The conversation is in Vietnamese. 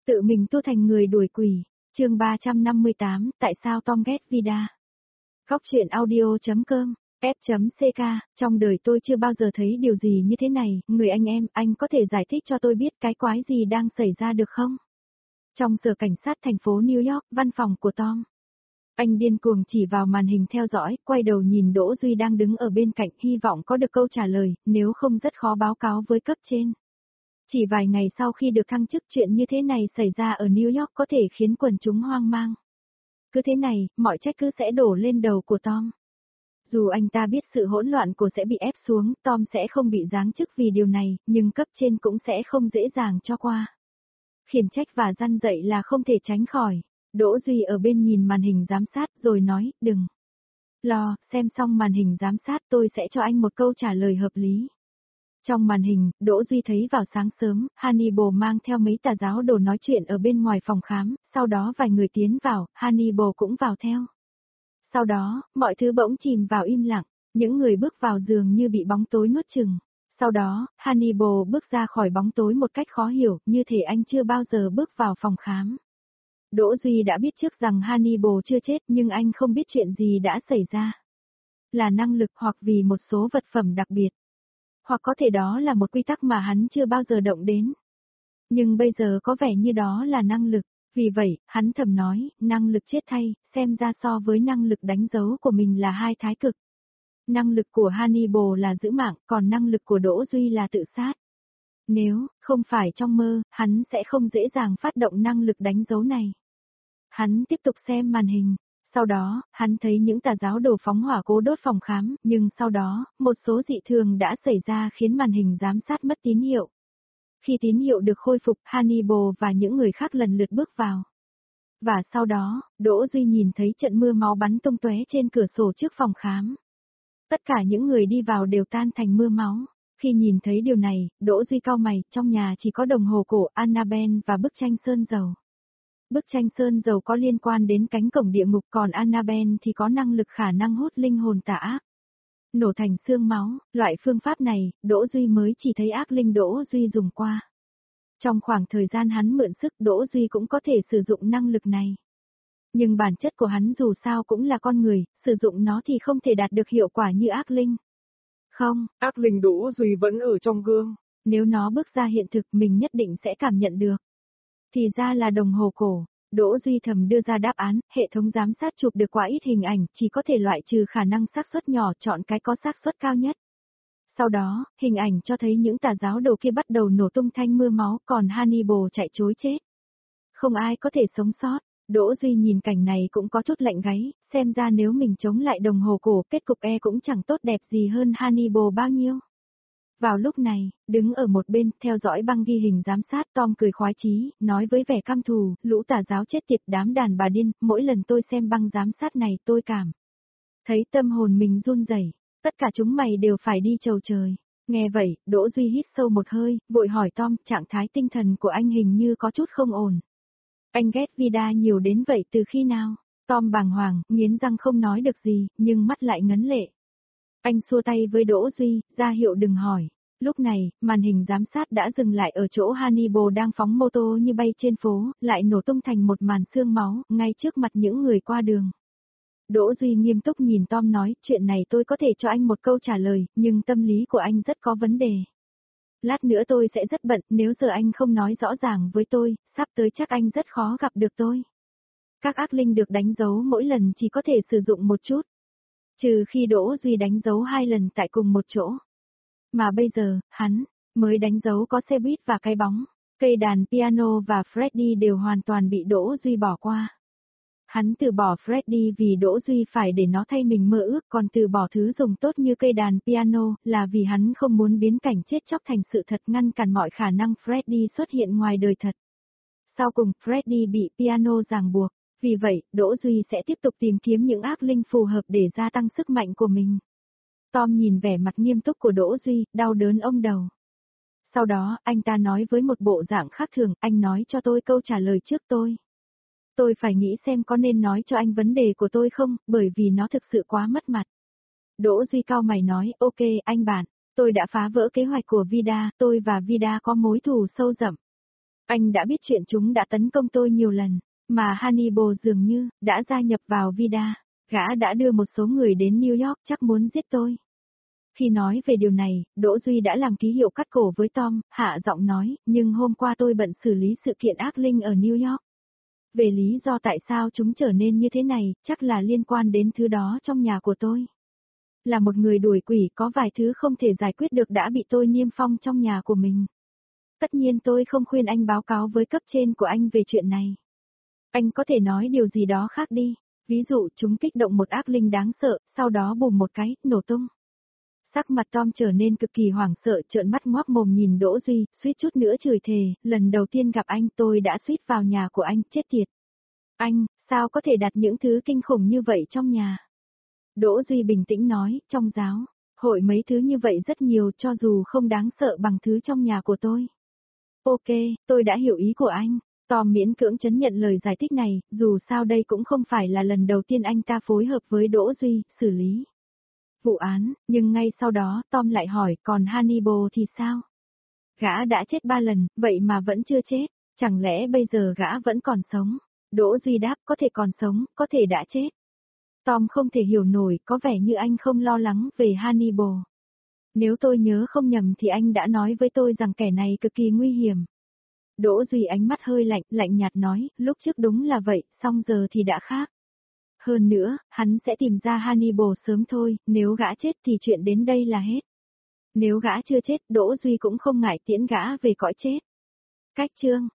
Tự mình tu thành người đuổi quỷ, chương 358, tại sao Tom ghét Vida. Góc truyện audio.com, F.CK, trong đời tôi chưa bao giờ thấy điều gì như thế này, người anh có thể giải thích cho tôi biết cái quái gì đang xảy ra được không? Trong sở cảnh sát thành phố New York, văn phòng của Tom. Anh điên cuồng chỉ vào màn hình theo dõi, quay đầu nhìn Đỗ Duy đang đứng ở bên cạnh, hy vọng có được câu trả lời, nếu không rất khó báo cáo với cấp trên. Chỉ vài ngày sau khi được thăng chức, chuyện như thế này xảy ra ở New York có thể khiến quần chúng hoang mang. Cứ thế này, mọi trách cứ sẽ đổ lên đầu của Tom. Dù anh ta biết sự hỗn loạn của sẽ bị ép xuống, Tom sẽ không bị giáng chức vì điều này, nhưng cấp trên cũng sẽ không dễ dàng cho qua. Khiển trách và răn dạy là không thể tránh khỏi. Đỗ Duy ở bên nhìn màn hình giám sát rồi nói, đừng lo, xem xong màn hình giám sát tôi sẽ cho anh một câu trả lời hợp lý. Trong màn hình, Đỗ Duy thấy vào sáng sớm, Hannibal mang theo mấy tà giáo đồ nói chuyện ở bên ngoài phòng khám, sau đó vài người tiến vào, Hannibal cũng vào theo. Sau đó, mọi thứ bỗng chìm vào im lặng, những người bước vào dường như bị bóng tối nuốt chửng. Sau đó, Hannibal bước ra khỏi bóng tối một cách khó hiểu, như thể anh chưa bao giờ bước vào phòng khám. Đỗ Duy đã biết trước rằng Hannibal chưa chết, nhưng anh không biết chuyện gì đã xảy ra. Là năng lực hoặc vì một số vật phẩm đặc biệt. Hoặc có thể đó là một quy tắc mà hắn chưa bao giờ động đến. Nhưng bây giờ có vẻ như đó là năng lực, vì vậy, hắn thầm nói, năng lực chết thay, xem ra so với năng lực đánh dấu của mình là hai thái cực. Năng lực của Hannibal là giữ mạng, còn năng lực của Đỗ Duy là tự sát. Nếu không phải trong mơ, hắn sẽ không dễ dàng phát động năng lực đánh dấu này. Hắn tiếp tục xem màn hình. Sau đó, hắn thấy những tà giáo đồ phóng hỏa cố đốt phòng khám, nhưng sau đó, một số dị thường đã xảy ra khiến màn hình giám sát mất tín hiệu. Khi tín hiệu được khôi phục, Hannibal và những người khác lần lượt bước vào. Và sau đó, Đỗ Duy nhìn thấy trận mưa máu bắn tung tóe trên cửa sổ trước phòng khám. Tất cả những người đi vào đều tan thành mưa máu. Khi nhìn thấy điều này, Đỗ Duy cau mày, trong nhà chỉ có đồng hồ cổ Annabelle và bức tranh sơn dầu. Bức tranh sơn dầu có liên quan đến cánh cổng địa ngục, còn Annabelle thì có năng lực khả năng hút linh hồn tà ác. Nổ thành xương máu, loại phương pháp này, Đỗ Duy mới chỉ thấy ác linh Đỗ Duy dùng qua. Trong khoảng thời gian hắn mượn sức, Đỗ Duy cũng có thể sử dụng năng lực này. Nhưng bản chất của hắn dù sao cũng là con người, sử dụng nó thì không thể đạt được hiệu quả như ác linh. Không, ác linh Đỗ Duy vẫn ở trong gương. Nếu nó bước ra hiện thực mình nhất định sẽ cảm nhận được. Thì ra là đồng hồ cổ. Đỗ Duy thầm đưa ra đáp án, hệ thống giám sát chụp được quá ít hình ảnh, chỉ có thể loại trừ khả năng xác suất nhỏ, chọn cái có xác suất cao nhất. Sau đó, hình ảnh cho thấy những tà giáo đồ kia bắt đầu nổ tung thanh mưa máu, còn Hannibal chạy trối chết. Không ai có thể sống sót. Đỗ Duy nhìn cảnh này cũng có chút lạnh gáy, xem ra nếu mình chống lại đồng hồ cổ, kết cục cũng chẳng tốt đẹp gì hơn Hannibal bao nhiêu. Vào lúc này, đứng ở một bên, theo dõi băng ghi hình giám sát, Tom cười khoái chí, nói với vẻ căm thù, lũ tà giáo chết tiệt, đám đàn bà điên, mỗi lần tôi xem băng giám sát này tôi cảm thấy tâm hồn mình run rẩy. Tất cả chúng mày đều phải đi chầu trời. Nghe vậy, Đỗ Duy hít sâu một hơi, vội hỏi Tom, trạng thái tinh thần của anh hình như có chút không ổn. Anh ghét Vida nhiều đến vậy từ khi nào? Tom bàng hoàng, nghiến răng không nói được gì, nhưng mắt lại ngấn lệ. Anh xua tay với Đỗ Duy, ra hiệu đừng hỏi. Lúc này, màn hình giám sát đã dừng lại ở chỗ Hannibal đang phóng mô tô như bay trên phố, lại nổ tung thành một màn xương máu, ngay trước mặt những người qua đường. Đỗ Duy nghiêm túc nhìn Tom nói, chuyện này tôi có thể cho anh một câu trả lời, nhưng tâm lý của anh rất có vấn đề. Lát nữa tôi sẽ rất bận, nếu giờ anh không nói rõ ràng với tôi, sắp tới chắc anh rất khó gặp được tôi. Các ác linh được đánh dấu mỗi lần chỉ có thể sử dụng một chút. Trừ khi Đỗ Duy đánh dấu 2 lần tại cùng một chỗ. Mà bây giờ, hắn mới đánh dấu có xe buýt và cái bóng, cây đàn piano và Freddy đều hoàn toàn bị Đỗ Duy bỏ qua. Hắn từ bỏ Freddy vì Đỗ Duy phải để nó thay mình mơ ước, còn từ bỏ thứ dùng tốt như cây đàn piano là vì hắn không muốn biến cảnh chết chóc thành sự thật, ngăn cản mọi khả năng Freddy xuất hiện ngoài đời thật. Sau cùng, Freddy bị piano ràng buộc, vì vậy, Đỗ Duy sẽ tiếp tục tìm kiếm những ác linh phù hợp để gia tăng sức mạnh của mình. Tom nhìn vẻ mặt nghiêm túc của Đỗ Duy, đau đớn ôm đầu. Sau đó, anh ta nói với một bộ dạng khác thường, anh nói cho tôi câu trả lời trước tôi. Tôi phải nghĩ xem có nên nói cho anh vấn đề của tôi không, bởi vì nó thực sự quá mất mặt. Đỗ Duy cau mày nói, ok, anh bạn, tôi đã phá vỡ kế hoạch của Vida, tôi và Vida có mối thù sâu đậm. Anh đã biết chuyện chúng đã tấn công tôi nhiều lần, mà Hannibal dường như đã gia nhập vào Vida. Gã đã đưa một số người đến New York chắc muốn giết tôi. Khi nói về điều này, Đỗ Duy đã làm ký hiệu cắt cổ với Tom, hạ giọng nói, nhưng hôm qua tôi bận xử lý sự kiện ác linh ở New York. Về lý do tại sao chúng trở nên như thế này, chắc là liên quan đến thứ đó trong nhà của tôi. Là một người đuổi quỷ có vài thứ không thể giải quyết được đã bị tôi niêm phong trong nhà của mình. Tất nhiên tôi không khuyên anh báo cáo với cấp trên của anh về chuyện này. Anh có thể nói điều gì đó khác đi, ví dụ chúng kích động một ác linh đáng sợ, sau đó bùm một cái, nổ tung. Sắc mặt Tom trở nên cực kỳ hoảng sợ, trợn mắt ngoác mồm nhìn Đỗ Duy, suýt chút nữa chửi thề, lần đầu tiên gặp anh tôi đã suýt vào nhà của anh, chết tiệt. Anh, sao có thể đặt những thứ kinh khủng như vậy trong nhà? Đỗ Duy bình tĩnh nói, trong giáo hội mấy thứ như vậy rất nhiều cho dù không đáng sợ bằng thứ trong nhà của tôi. Ok, tôi đã hiểu ý của anh. Tom miễn cưỡng chấp nhận lời giải thích này, dù sao đây cũng không phải là lần đầu tiên anh ta phối hợp với Đỗ Duy, xử lý vụ án, nhưng ngay sau đó Tom lại hỏi còn Hannibal thì sao? Gã đã chết 3 lần, vậy mà vẫn chưa chết, chẳng lẽ bây giờ gã vẫn còn sống? Đỗ Duy đáp có thể còn sống, có thể đã chết. Tom không thể hiểu nổi, có vẻ như anh không lo lắng về Hannibal. Nếu tôi nhớ không nhầm thì anh đã nói với tôi rằng kẻ này cực kỳ nguy hiểm. Đỗ Duy ánh mắt hơi lạnh, lạnh nhạt nói, lúc trước đúng là vậy, song giờ thì đã khác. Hơn nữa, hắn sẽ tìm ra Hannibal sớm thôi, nếu gã chết thì chuyện đến đây là hết. Nếu gã chưa chết, Đỗ Duy cũng không ngại tiễn gã về cõi chết. Cách chương